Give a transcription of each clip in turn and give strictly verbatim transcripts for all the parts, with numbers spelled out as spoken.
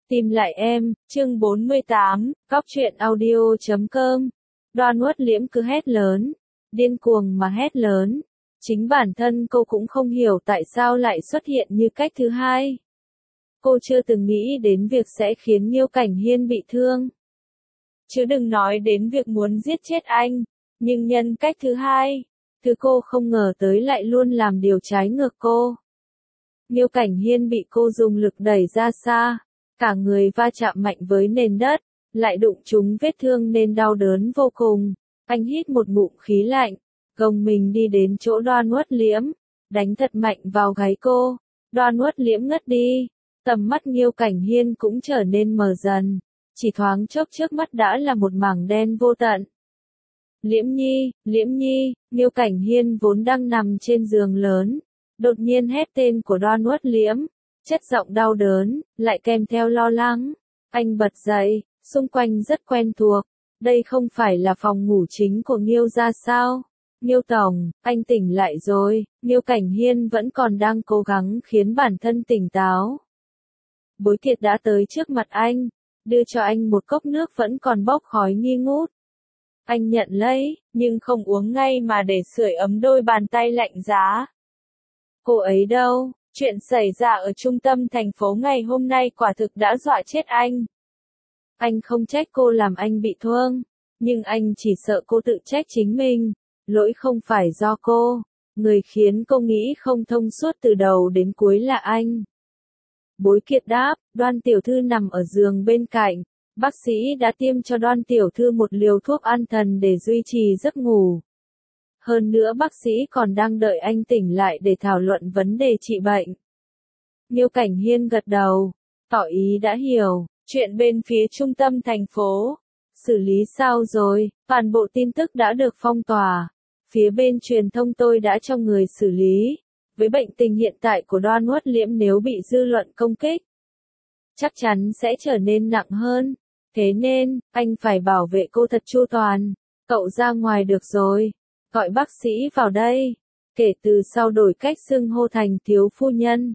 Tìm lại em, chương bốn mươi tám, cóc truyện audio chấm com. Đoan Uất Liễm cứ hét lớn, điên cuồng mà hét lớn. Chính bản thân cô cũng không hiểu tại sao lại xuất hiện như cách thứ hai. Cô chưa từng nghĩ đến việc sẽ khiến Nghiêu Cảnh Hiên bị thương. Chứ đừng nói đến việc muốn giết chết anh. Nhưng nhân cách thứ hai, thứ cô không ngờ tới lại luôn làm điều trái ngược cô. Nghiêu Cảnh Hiên bị cô dùng lực đẩy ra xa. Cả người va chạm mạnh với nền đất, lại đụng trúng vết thương nên đau đớn vô cùng. Anh hít một ngụm khí lạnh, gồng mình đi đến chỗ Đoan Uất Liễm, đánh thật mạnh vào gáy cô. Đoan Uất Liễm ngất đi, tầm mắt Nghiêu Cảnh Hiên cũng trở nên mờ dần, chỉ thoáng chốc trước mắt đã là một mảng đen vô tận. Liễm Nhi, Liễm Nhi, Nghiêu Cảnh Hiên vốn đang nằm trên giường lớn, đột nhiên hét tên của Đoan Uất Liễm. Chất giọng đau đớn, lại kèm theo lo lắng. Anh bật dậy, xung quanh rất quen thuộc. Đây không phải là phòng ngủ chính của Nghiêu gia sao? Nghiêu tổng, anh tỉnh lại rồi. Nghiêu Cảnh Hiên vẫn còn đang cố gắng khiến bản thân tỉnh táo. Bối Kiệt đã tới trước mặt anh, đưa cho anh một cốc nước vẫn còn bốc khói nghi ngút. Anh nhận lấy, nhưng không uống ngay mà để sưởi ấm đôi bàn tay lạnh giá. Cô ấy đâu? Chuyện xảy ra ở trung tâm thành phố ngày hôm nay quả thực đã dọa chết anh. Anh không trách cô làm anh bị thương, nhưng anh chỉ sợ cô tự trách chính mình. Lỗi không phải do cô, người khiến cô nghĩ không thông suốt từ đầu đến cuối là anh. Bối Kiệt đáp, Đoan tiểu thư nằm ở giường bên cạnh. Bác sĩ đã tiêm cho Đoan tiểu thư một liều thuốc an thần để duy trì giấc ngủ. Hơn nữa bác sĩ còn đang đợi anh tỉnh lại để thảo luận vấn đề trị bệnh. Nghiêu Cảnh Hiên gật đầu, tỏ ý đã hiểu. Chuyện bên phía trung tâm thành phố, xử lý sao rồi? Toàn bộ tin tức đã được phong tỏa. Phía bên truyền thông tôi đã cho người xử lý. Với bệnh tình hiện tại của Đoan Uất Liễm, nếu bị dư luận công kích, chắc chắn sẽ trở nên nặng hơn. Thế nên, anh phải bảo vệ cô thật chu toàn. Cậu ra ngoài được rồi. Gọi bác sĩ vào đây. Kể từ sau đổi cách xưng hô thành thiếu phu nhân.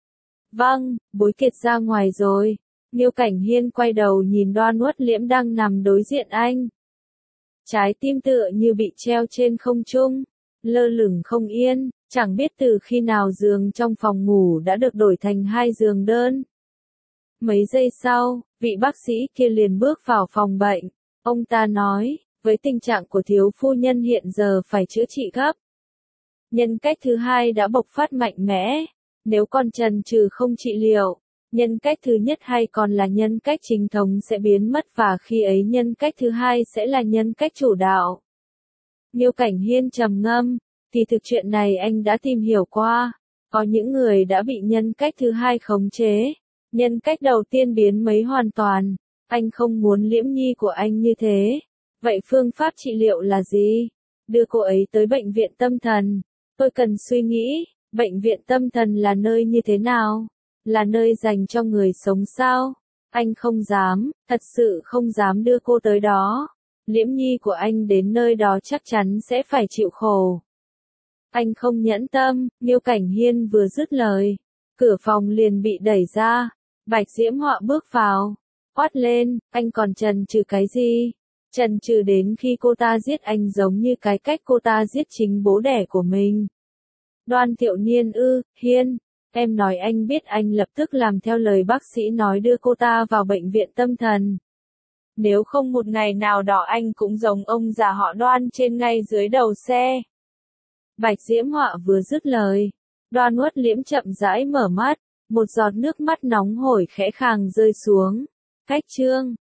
Vâng, Bối Kiệt ra ngoài rồi. Nghiêu Cảnh Hiên quay đầu nhìn Đoan Uất Liễm đang nằm đối diện anh. Trái tim tựa như bị treo trên không trung, lơ lửng không yên, chẳng biết từ khi nào giường trong phòng ngủ đã được đổi thành hai giường đơn. Mấy giây sau, vị bác sĩ kia liền bước vào phòng bệnh. Ông ta nói, với tình trạng của thiếu phu nhân hiện giờ phải chữa trị gấp. Nhân cách thứ hai đã bộc phát mạnh mẽ. Nếu còn chần chừ không trị liệu, nhân cách thứ nhất hay còn là nhân cách chính thống sẽ biến mất và khi ấy nhân cách thứ hai sẽ là nhân cách chủ đạo. Nghiêu Cảnh Hiên trầm ngâm, thì thực chuyện này anh đã tìm hiểu qua. Có những người đã bị nhân cách thứ hai khống chế. Nhân cách đầu tiên biến mấy hoàn toàn. Anh không muốn Liễm Nhi của anh như thế. Vậy phương pháp trị liệu là gì? Đưa cô ấy tới bệnh viện tâm thần. Tôi cần suy nghĩ, bệnh viện tâm thần là nơi như thế nào? Là nơi dành cho người sống sao? Anh không dám, thật sự không dám đưa cô tới đó. Liễm Nhi của anh đến nơi đó chắc chắn sẽ phải chịu khổ. Anh không nhẫn tâm. Nghiêu Cảnh Hiên vừa dứt lời, cửa phòng liền bị đẩy ra. Bạch Diễm Họa bước vào, quát lên, anh còn chần chừ cái gì? Chần chừ đến khi cô ta giết anh giống như cái cách cô ta giết chính bố đẻ của mình. Đoan Thiệu Niên ư, Hiên, em nói anh biết anh lập tức làm theo lời bác sĩ nói đưa cô ta vào bệnh viện tâm thần. Nếu không một ngày nào đó anh cũng giống ông già họ Đoan trên ngay dưới đầu xe. Bạch Diễm Họa vừa dứt lời, Đoan Uất Liễm chậm rãi mở mắt, một giọt nước mắt nóng hổi khẽ khàng rơi xuống. Cách chương